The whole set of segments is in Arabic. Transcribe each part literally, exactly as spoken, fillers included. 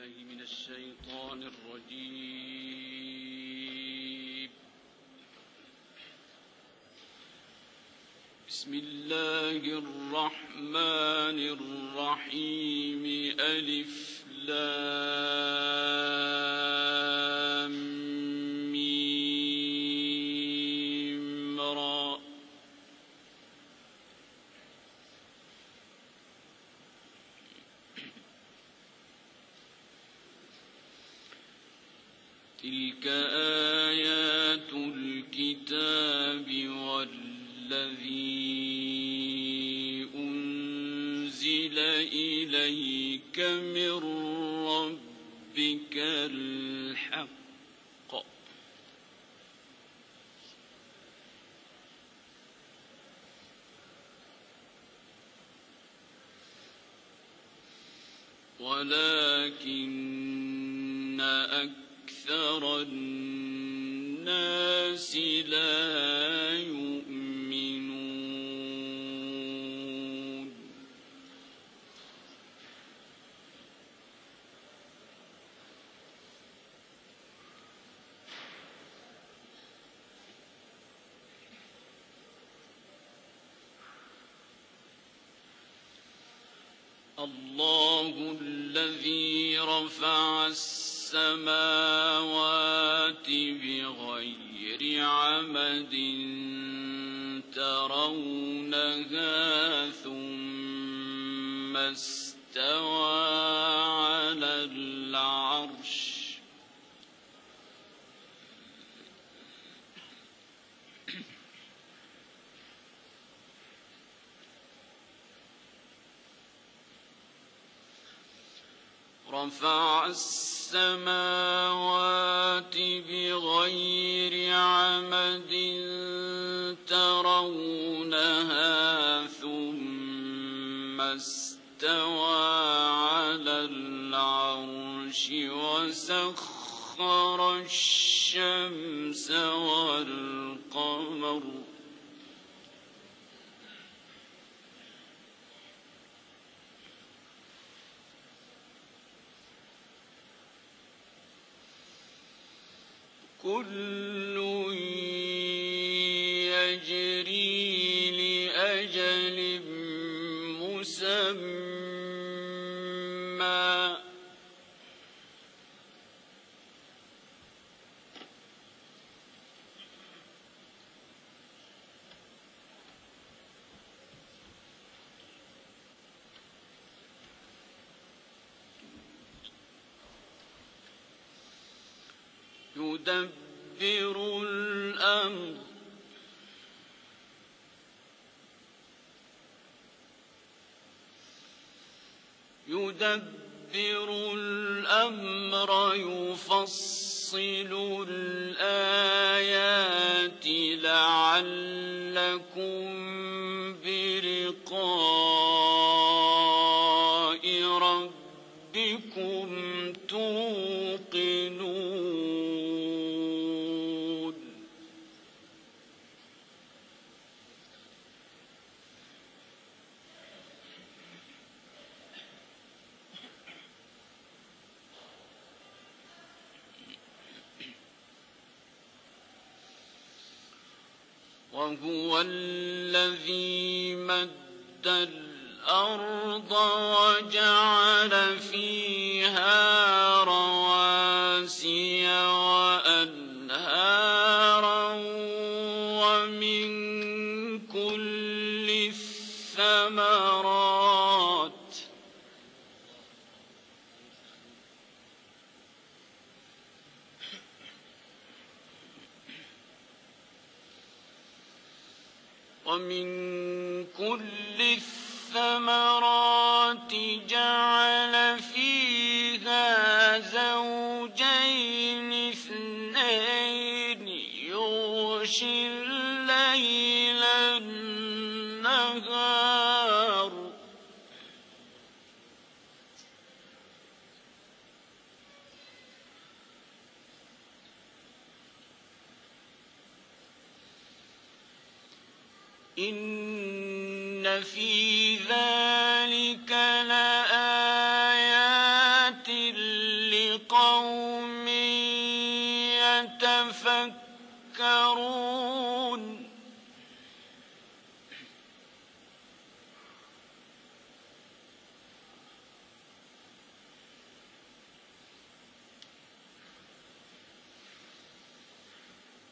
بالله من الشيطان الرجيم. بسم الله الرحمن الرحيم. ألف لام ميم را. تلك آيات الكتاب والذي أنزل إليك من ربك الحق ولكن أكثر الناس لا يؤمنون. الله الذي رفع السماوات بغير عمد ترونها ثم استوى على العرش رفع السماوات بغير عمد ترونها ثم استوى على العرش وسخر الشمس والقمر كل يجري لأجل مسمى يدبر الأمر يدبر الأمر يفصل الآيات لعلكم بلقاء ربكم توقنون. وهو الذي مد الأرض وجعل فيها رواسي وأنهارا ومن كل الثمرات ومن كل الثمرات جعل فيها زوجين اثنين يغشي الليل النهار إن في ذلك لآيات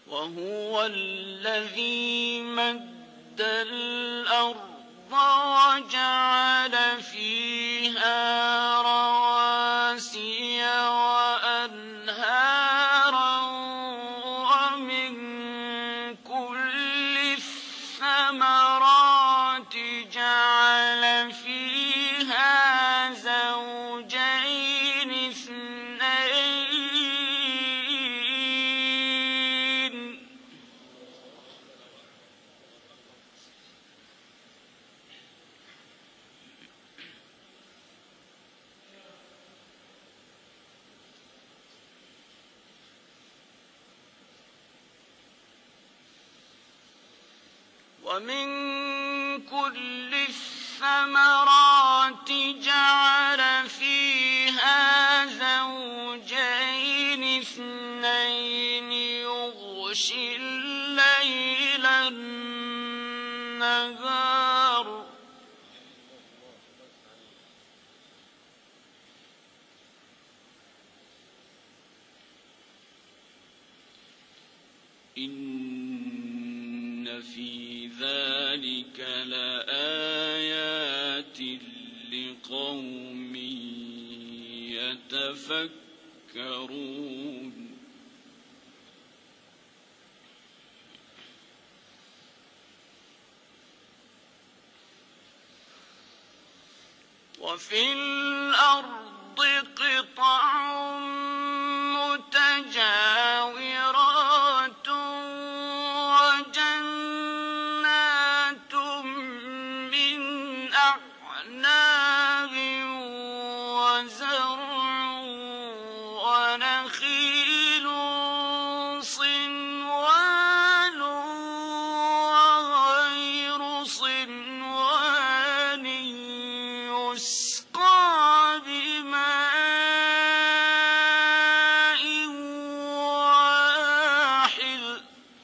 وهو الذي مد الأرض وجعل فيها رواسي وأنهارا ومن كل الثمرات جعل فيها زوجين اثنين ومن كل الثمرات جعل فيها زوجين اثنين يغشي الليل النهار إن في ذلك لآيات لقوم يتفكرون وفي الأرض قطع متجاورات وجنات من أعناب وزرع ونخيل صنوان وغير صنوان يسقى بماء واحد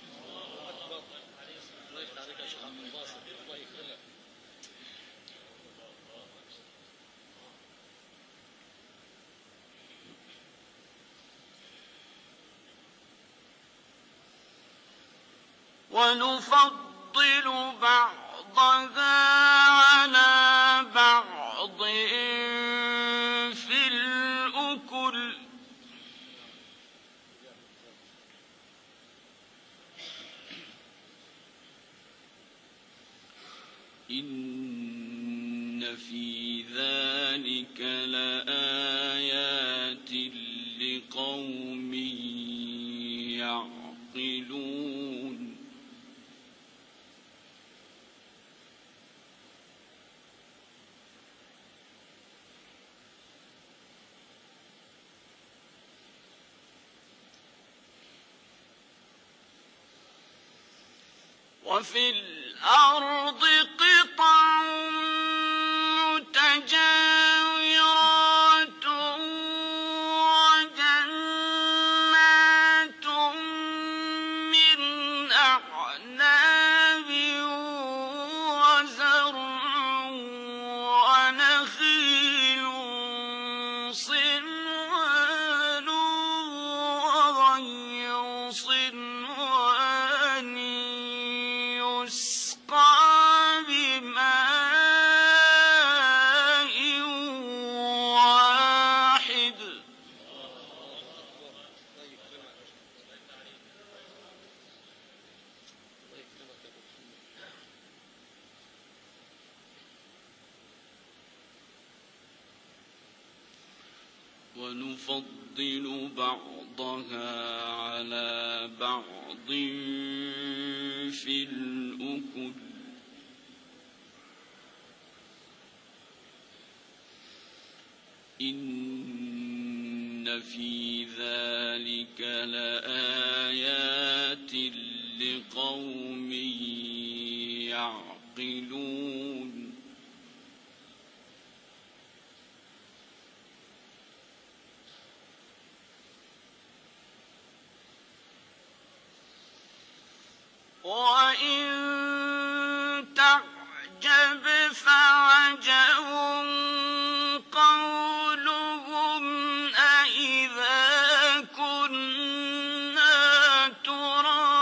ونفضل بعضها على بعض في الأكل إن في ذلك لآيات لقوم يعقلون وفي الأرض قطع متجاورات وجنات من أعناب وزرع ونخيل صنوان وغير صنوان يسقى بماء واحد ونفضل بعضها على بعض في الأكل إن في ذلك لآيات لقوم يعقلون وإن تعجب فعجب قولهم أإذا كنا ترابا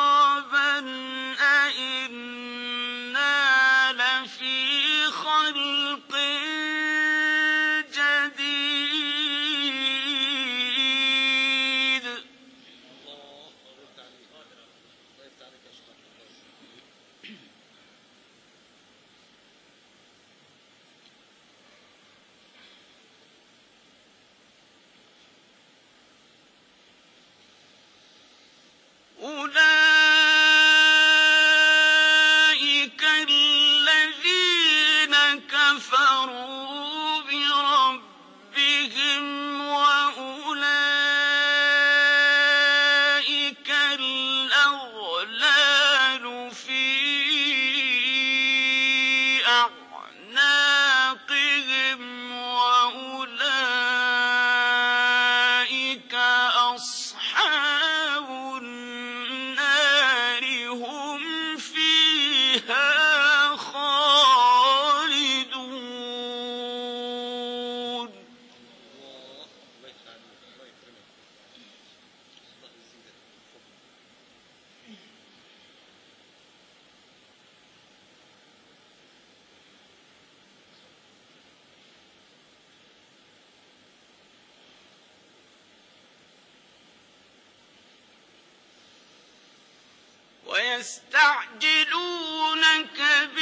ويستعجلونك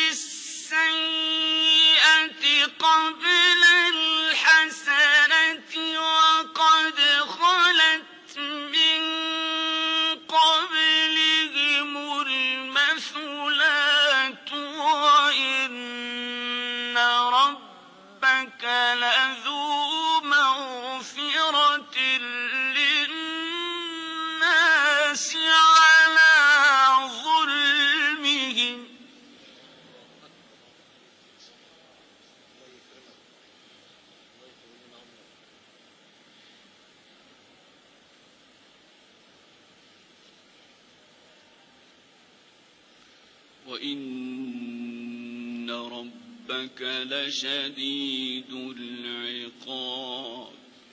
بالسيئة قبل الحسنة وقد خلت من قبلهم المثلات وإن ربك لذو مغفرة للناس على ظلمهم وإن ربك لشديد العقاب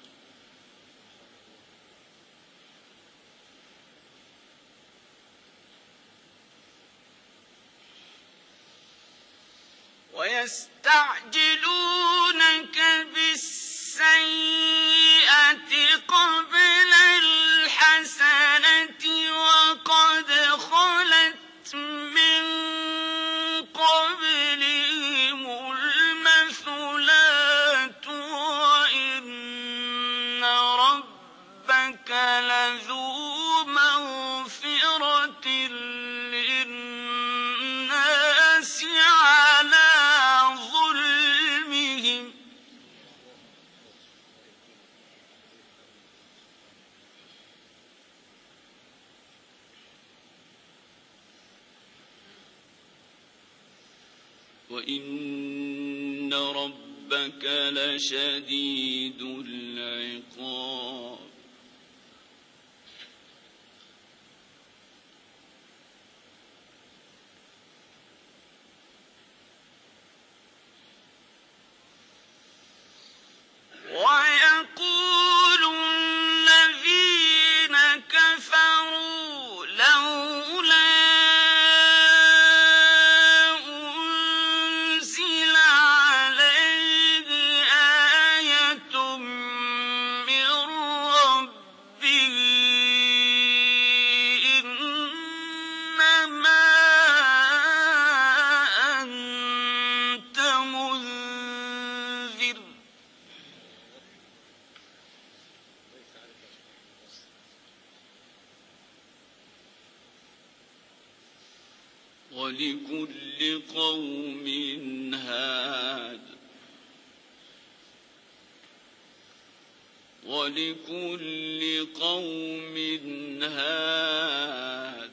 ويستعجلونك بالسيئة قبل الحسنة وقد خلت من قبلهم المثلات وإن ربك لذو مغفرة للناس على ظلمهم وإن ربك لشديد العقاب ويقول الذين كفروا لولا أنزل عليه آية من ربه إنما أنت منذر ولكل قوم هاد ولكل قوم هاد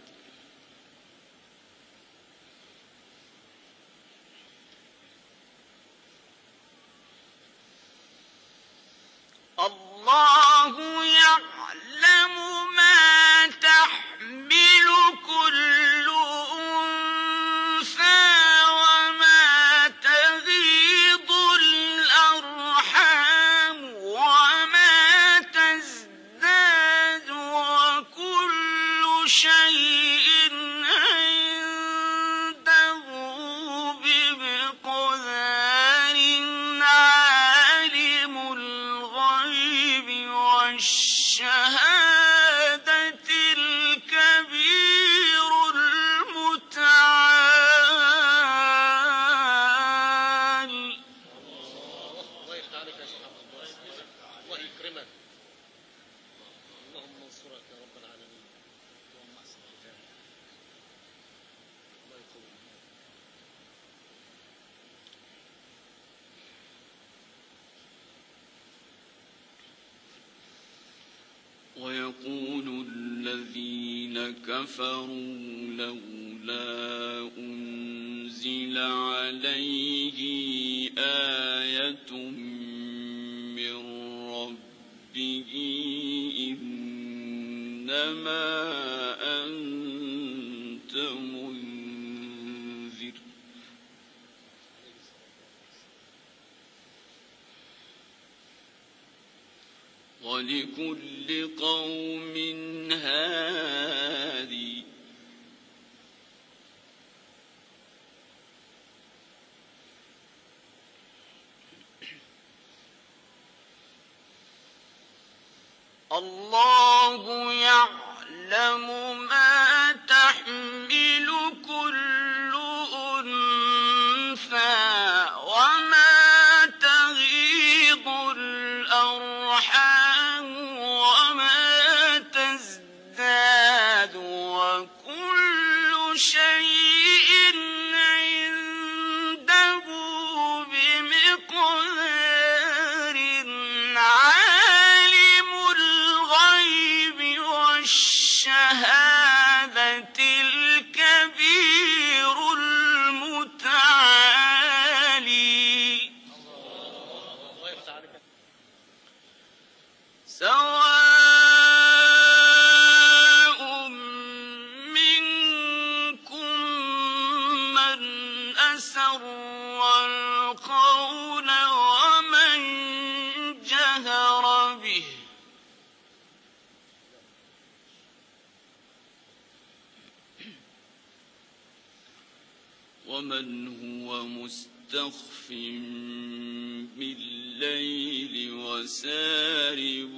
الله يعلم ما تحمل كل أنثى وما تغيض الأرحام وما تزداد وكل شيء عنده بمقدار عالم الغيب والشهادة الكبير المتعال الله يفتح عليك يا شيخ عبد الله. الله يكرمك. اللهم انصرك يا رب العالمين. اللهم احسن الختام. الله يقويك. ويقول الذين كفروا لولا أنزل عليه آية من ربه إنما أنت منذر ولكل قوم هادي الله يعلم ما تحمل سواء منكم من أسر القول ومن جهر به ومن هو مستخف بالليل وسارب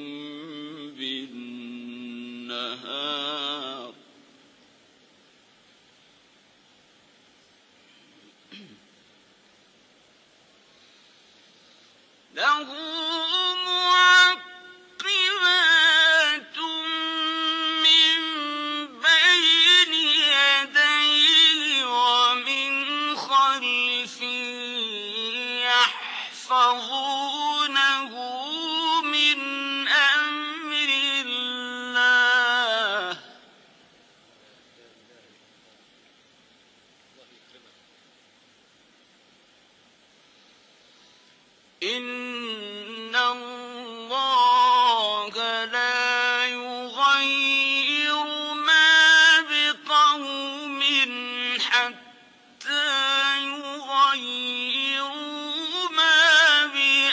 بالنهار له معقبات من بين يديه ومن خلفه يحفظونه من أمر الله إن الله لا يغير ما بقوم حتى يغيروا ما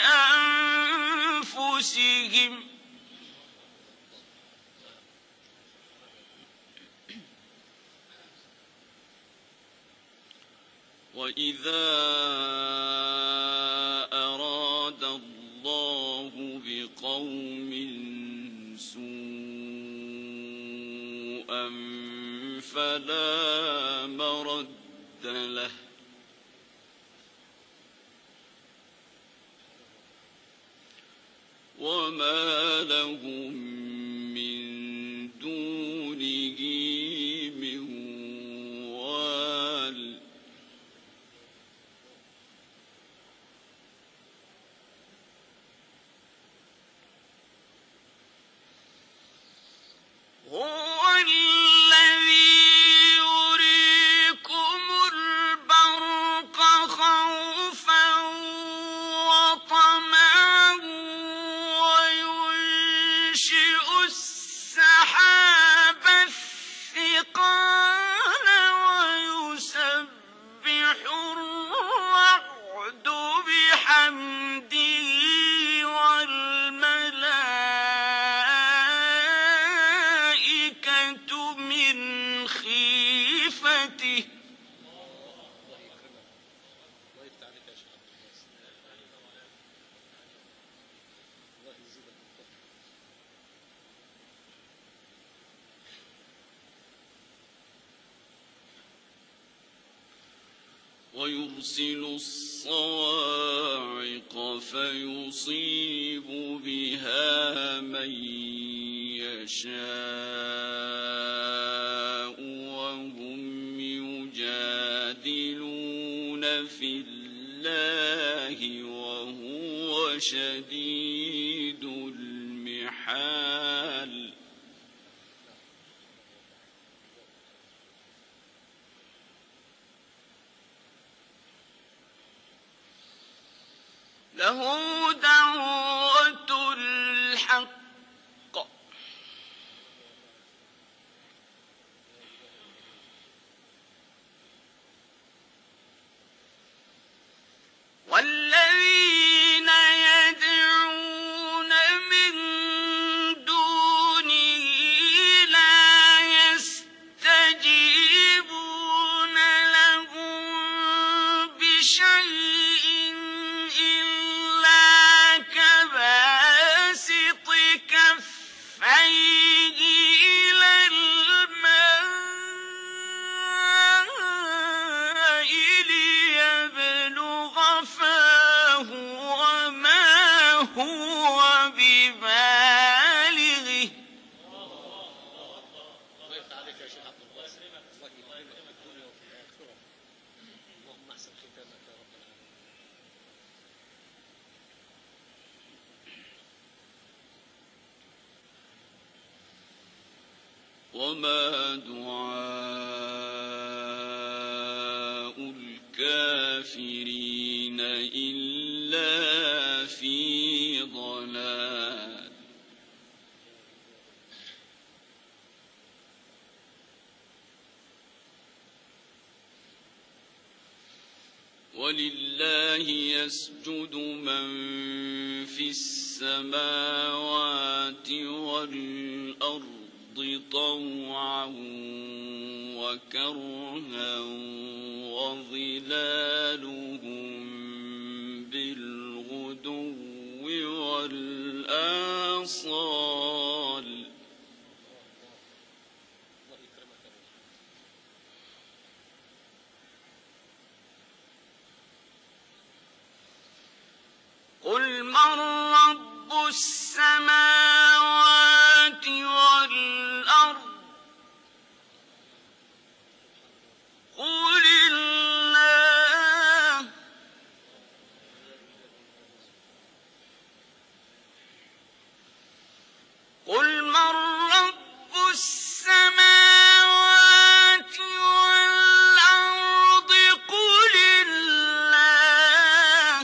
بأنفسهم وإذا أراد الله بقوم سوءا فلا مرد له وما لهم من دونه من وال هو الذي يريكم البرق خوفا وطمعا وينشئ السحاب الثقال ويسبح الرعد بحمده والملائكة من خيفته الله يفتح عليك يا شيخ عبد الله يزيدك الفضل ويرسل الصواعق فيصيب بها من يشاء وهم يجادلون في الله وهو شديد المحال له دعوة الحق والذين يدعون من دونه لا يستجيبون لهم بشيء إلا كباسط كفيه إلى الماء ليبلغ فاه وما هو ببالغه الله يفتح عليك يا شيخ عبد الله الله يكرمك في الدنيا وفي الآخرة اللهم احسن ختامك يا رب العالمين وما دعاء الكافرين إلا في ضلال ولله يسجد من في السماوات والأرض طوعا وكرها وظلالهم بالغدو والآصال قل من رب السماوات والأرض قل الله قل من رب السماوات والأرض قل الله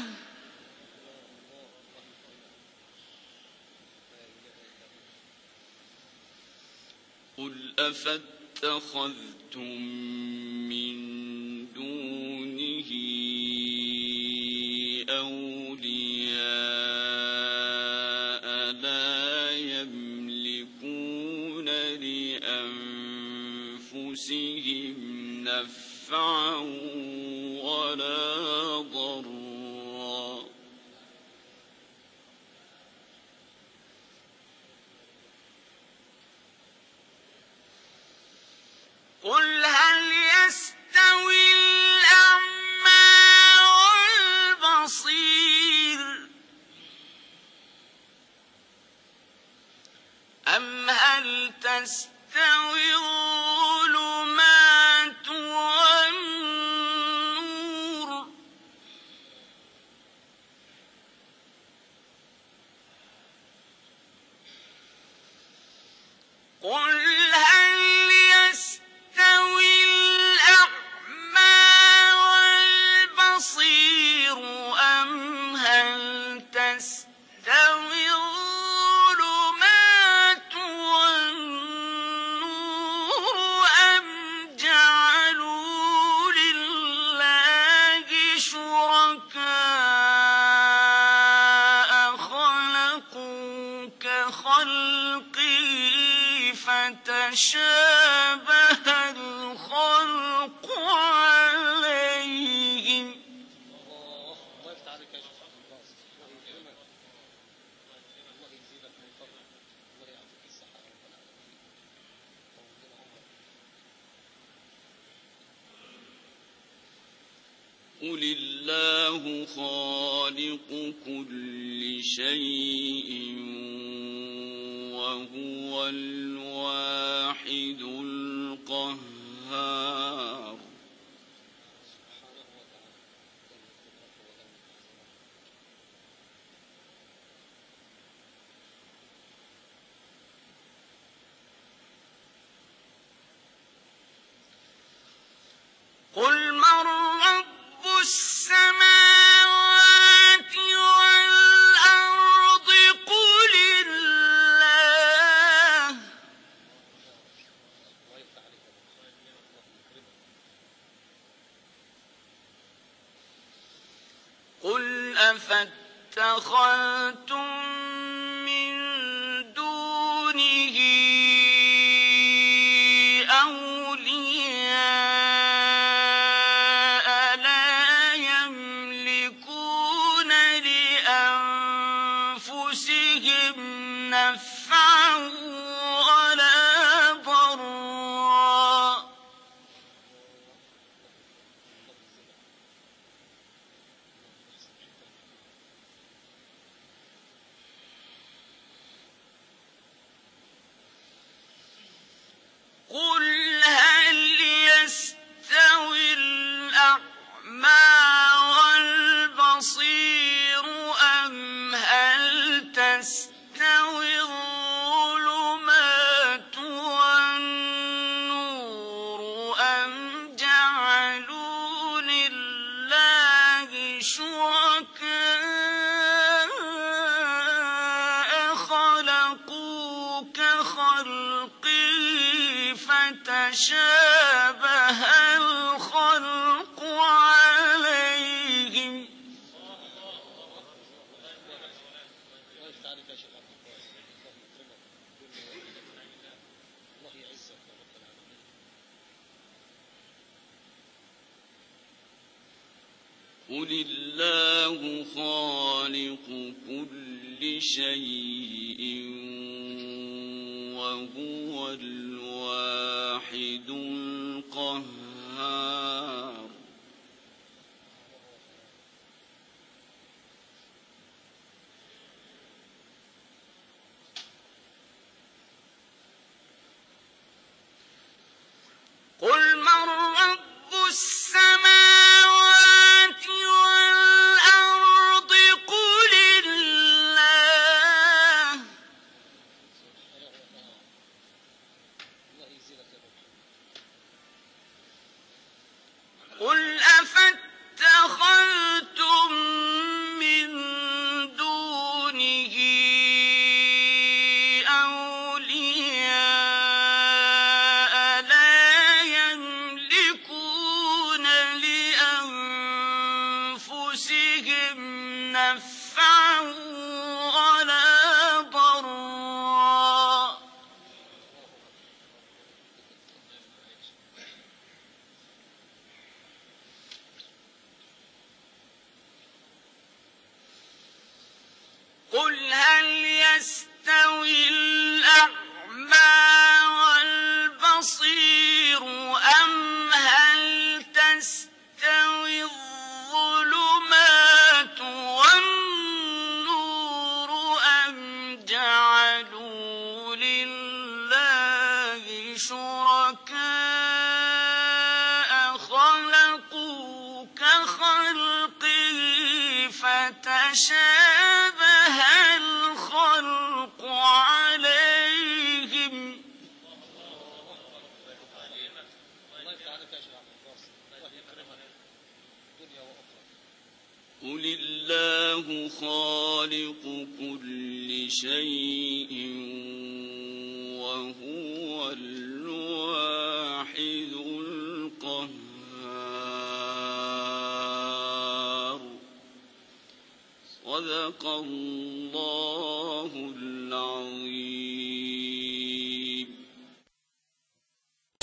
قل أفاتخذتم من دونه أولياء لا يملكون لأنفسهم نفعا ولا ضرا قل هل يستوي الأعمى والبصير أم هل تستوي الظلمات والنور قل هل يستوي الأعمى والبصير أم هل تستوي الظلمات والنور أم جعلوا لله شركاء خلقوا كخلقه فتشابه الخلق عليهم الله الله يفتح عليك يا شيخ عبد الله يكرمك الله يزيدك من فضلك الله يعطيك الصحة رب العالمين قل الله خالق كل شيء وهو الواحد القهار سبحانه وتعالى قل من رب السماوات والأرض قل الله الله يفتح عليك الله يكرمك قل أفاتخذتم من دونه أولياء لا يملكون لأنفسهم نفعا ولا ضرا قل هل يستوي الأعمى والبصير أم هل تستوي الظلمات والنور أم جعلوا لله شركاء خلقوا كخلقه فتشابه الخلق عليهم قل الله خالق كل شيء وهو الواحد القهار قل من رب السماوات والأرض قل الله قل أفاتخذتم من دونه أولياء لا يملكون لأنفسهم نفعا ولا ضرا قل هل يستوي الأعمى والبصير أم هل تستوي الظلمات والنور أم جعلوا لله شركاء خلقوا كخلقه فتشابه الخلق عليهم الله يفتح عليك يا شيخ عبد الباسط. الله يكرمك دنيا واخرى. قل الله خالق كل شيء وهو الواحد القهار صدق الله